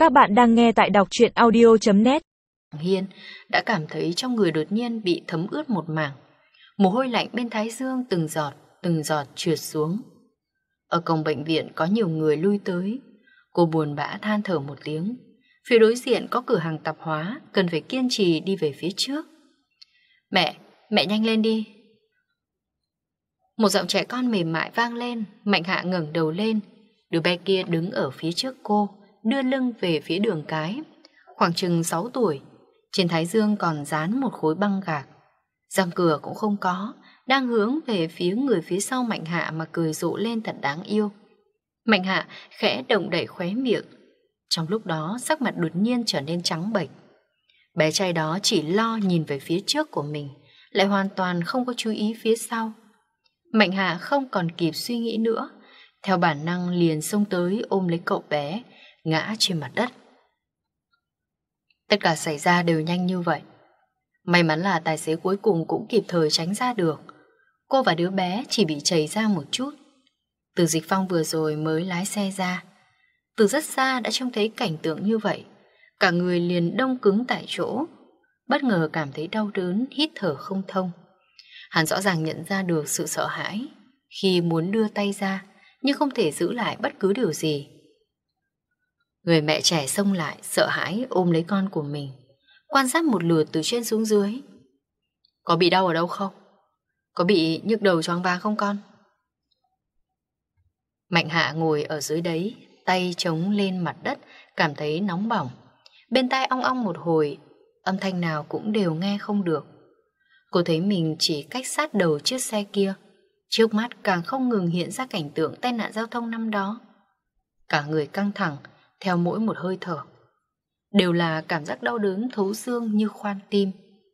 Các bạn đang nghe tại đọc truyện audio.net. Hiên đã cảm thấy trong người đột nhiên bị thấm ướt một mảng. Mồ hôi lạnh bên thái dương từng giọt trượt xuống. Ở cổng bệnh viện có nhiều người lui tới. Cô buồn bã than thở một tiếng. Phía đối diện có cửa hàng tạp hóa, cần phải kiên trì đi về phía trước. Mẹ nhanh lên đi. Một giọng trẻ con mềm mại vang lên. Mạnh Hạ ngẩng đầu lên. Đứa bé kia đứng ở phía trước cô, đưa lưng về phía đường cái. Khoảng chừng 6 tuổi. Trên thái dương còn dán một khối băng gạc. Răng cửa cũng không có, đang hướng về phía người phía sau Mạnh Hạ mà cười rộ lên thật đáng yêu. Mạnh Hạ khẽ động đậy khóe miệng. Trong lúc đó sắc mặt đột nhiên trở nên trắng bệch. Bé trai đó chỉ lo nhìn về phía trước của mình, lại hoàn toàn không có chú ý phía sau. Mạnh Hạ không còn kịp suy nghĩ nữa, theo bản năng liền xông tới ôm lấy cậu bé, ngã trên mặt đất. Tất cả xảy ra đều nhanh như vậy. May mắn là tài xế cuối cùng cũng kịp thời tránh ra được. Cô và đứa bé chỉ bị chảy ra một chút. Từ Dịch Phong vừa rồi mới lái xe ra. Từ rất xa đã trông thấy cảnh tượng như vậy. Cả người liền đông cứng tại chỗ. Bất ngờ cảm thấy đau đớn, hít thở không thông. Hắn rõ ràng nhận ra được sự sợ hãi khi muốn đưa tay ra, nhưng không thể giữ lại bất cứ điều gì. Người mẹ trẻ xông lại, sợ hãi ôm lấy con của mình, quan sát một lượt từ trên xuống dưới. Có bị đau ở đâu không? Có bị nhức đầu choáng váng không con? Mạnh Hạ ngồi ở dưới đấy, tay chống lên mặt đất, cảm thấy nóng bỏng. Bên tai ong ong một hồi, âm thanh nào cũng đều nghe không được. Cô thấy mình chỉ cách sát đầu chiếc xe kia. Trước mắt càng không ngừng hiện ra cảnh tượng tai nạn giao thông năm đó. Cả người căng thẳng, theo mỗi một hơi thở. Đều là cảm giác đau đớn thấu xương như khoan tim.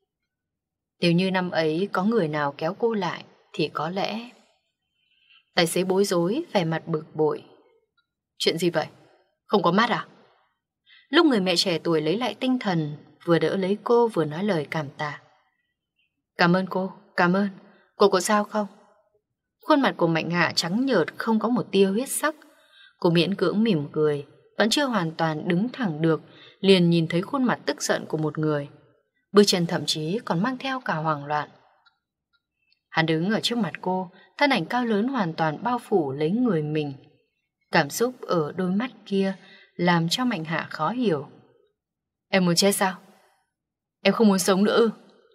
Nếu như năm ấy có người nào kéo cô lại, thì có lẽ... Tài xế bối rối, vẻ mặt bực bội. Chuyện gì vậy? Không có mắt à? Lúc người mẹ trẻ tuổi lấy lại tinh thần, vừa đỡ lấy cô vừa nói lời cảm tạ. Cảm ơn cô, cảm ơn. Cô có sao không? Khuôn mặt của Mạnh Hạ trắng nhợt, không có một tia huyết sắc. Cô miễn cưỡng mỉm cười, vẫn chưa hoàn toàn đứng thẳng được, liền nhìn thấy khuôn mặt tức giận của một người. Bước chân thậm chí còn mang theo cả hoảng loạn. Hắn đứng ở trước mặt cô, thân ảnh cao lớn hoàn toàn bao phủ lấy người mình. Cảm xúc ở đôi mắt kia làm cho Mạnh Hạ khó hiểu. Em muốn chết sao? Em không muốn sống nữa ư?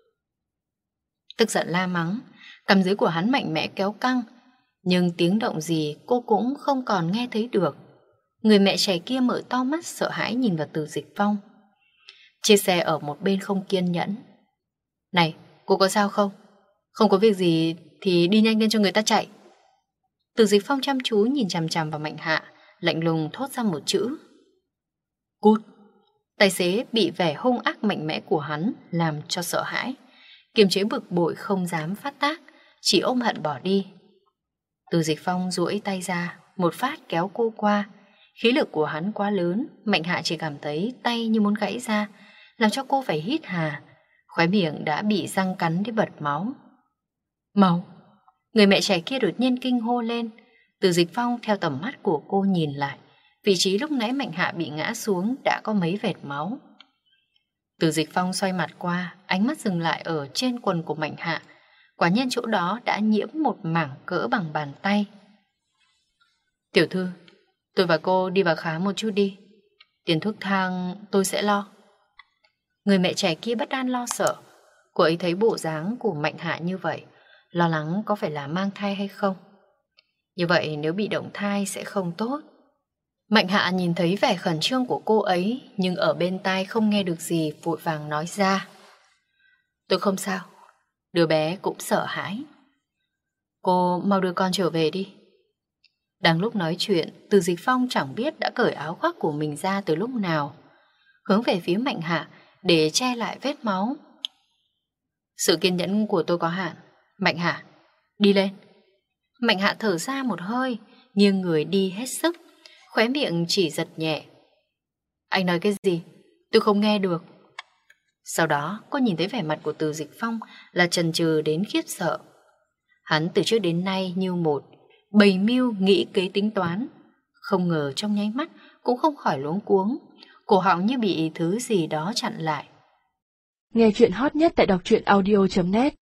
Tức giận la mắng, cằm dưới của hắn mạnh mẽ kéo căng, nhưng tiếng động gì cô cũng không còn nghe thấy được. Người mẹ trẻ kia mở to mắt sợ hãi nhìn vào Từ Dịch Phong. Chiếc xe ở một bên không kiên nhẫn. Này, cô có sao không? Không có việc gì thì đi nhanh lên cho người ta chạy. Từ Dịch Phong chăm chú nhìn chằm chằm vào Mạnh Hạ, lạnh lùng thốt ra một chữ. Cút. Tài xế bị vẻ hung ác mạnh mẽ của hắn làm cho sợ hãi, kiềm chế bực bội không dám phát tác, chỉ ôm hận bỏ đi. Từ Dịch Phong duỗi tay ra, một phát kéo cô qua. Khí lực của hắn quá lớn, Mạnh Hạ chỉ cảm thấy tay như muốn gãy ra, làm cho cô phải hít hà. Khóe miệng đã bị răng cắn đến bật máu. Máu! Người mẹ trẻ kia đột nhiên kinh hô lên. Từ Dịch Phong theo tầm mắt của cô nhìn lại, vị trí lúc nãy Mạnh Hạ bị ngã xuống đã có mấy vệt máu. Từ Dịch Phong xoay mặt qua, ánh mắt dừng lại ở trên quần của Mạnh Hạ. Quả nhiên chỗ đó đã nhiễm một mảng cỡ bằng bàn tay. Tiểu thư, tôi và cô đi vào khám một chút đi. Tiền thuốc thang tôi sẽ lo. Người mẹ trẻ kia bất an lo sợ. Cô ấy thấy bộ dáng của Mạnh Hạ như vậy, lo lắng có phải là mang thai hay không. Như vậy nếu bị động thai sẽ không tốt. Mạnh Hạ nhìn thấy vẻ khẩn trương của cô ấy, nhưng ở bên tai không nghe được gì, vội vàng nói ra. Tôi không sao. Đứa bé cũng sợ hãi. Cô mau đưa con trở về đi. Đang lúc nói chuyện, Từ Dịch Phong chẳng biết đã cởi áo khoác của mình ra từ lúc nào, hướng về phía Mạnh Hạ để che lại vết máu. Sự kiên nhẫn của tôi có hạn. Mạnh Hạ, đi lên. Mạnh Hạ thở ra một hơi, nghiêng người đi hết sức, khóe miệng chỉ giật nhẹ. Anh nói cái gì? Tôi không nghe được. Sau đó cô nhìn thấy vẻ mặt của Từ Dịch Phong là chần chừ đến khiếp sợ. Hắn từ trước đến nay như một bày mưu nghĩ kế tính toán, không ngờ trong nháy mắt cũng không khỏi luống cuống, cổ họng như bị thứ gì đó chặn lại. Nghe chuyện hot nhất tại đọc truyện audio.net